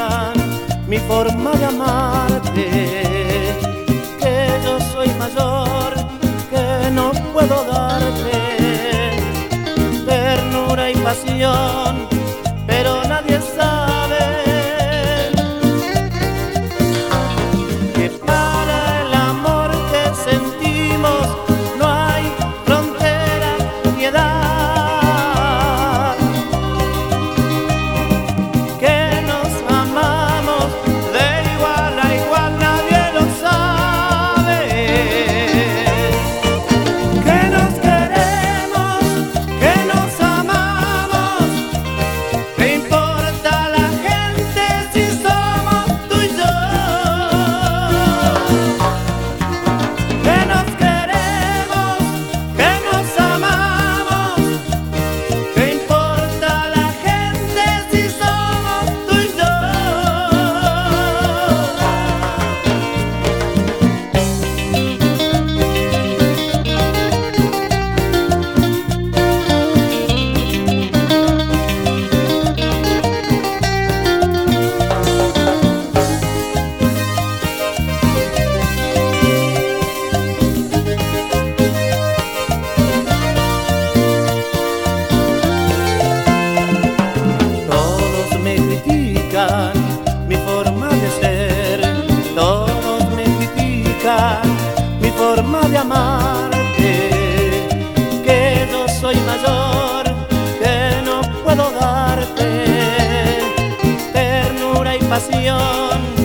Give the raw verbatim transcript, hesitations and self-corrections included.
critican mi forma de amarte, que yo soy mayor, que no puedo darte ternura y pasión, pero nadie sabe que para el amor que sentimos no hay frontera ni edad, que nos amamos de igual a igual, nadie lo sabe, que nos queremos, que nos amamos. ¿Qué importa la gente si somos tú y yo? Que nos queremos, que nos amamos. ¿Qué importa la gente si somos tú y yo? Todos me critican mi forma de ser, todos me critican mi forma de amarte, que yo soy mayor, que no puedo darte ternura y pasión,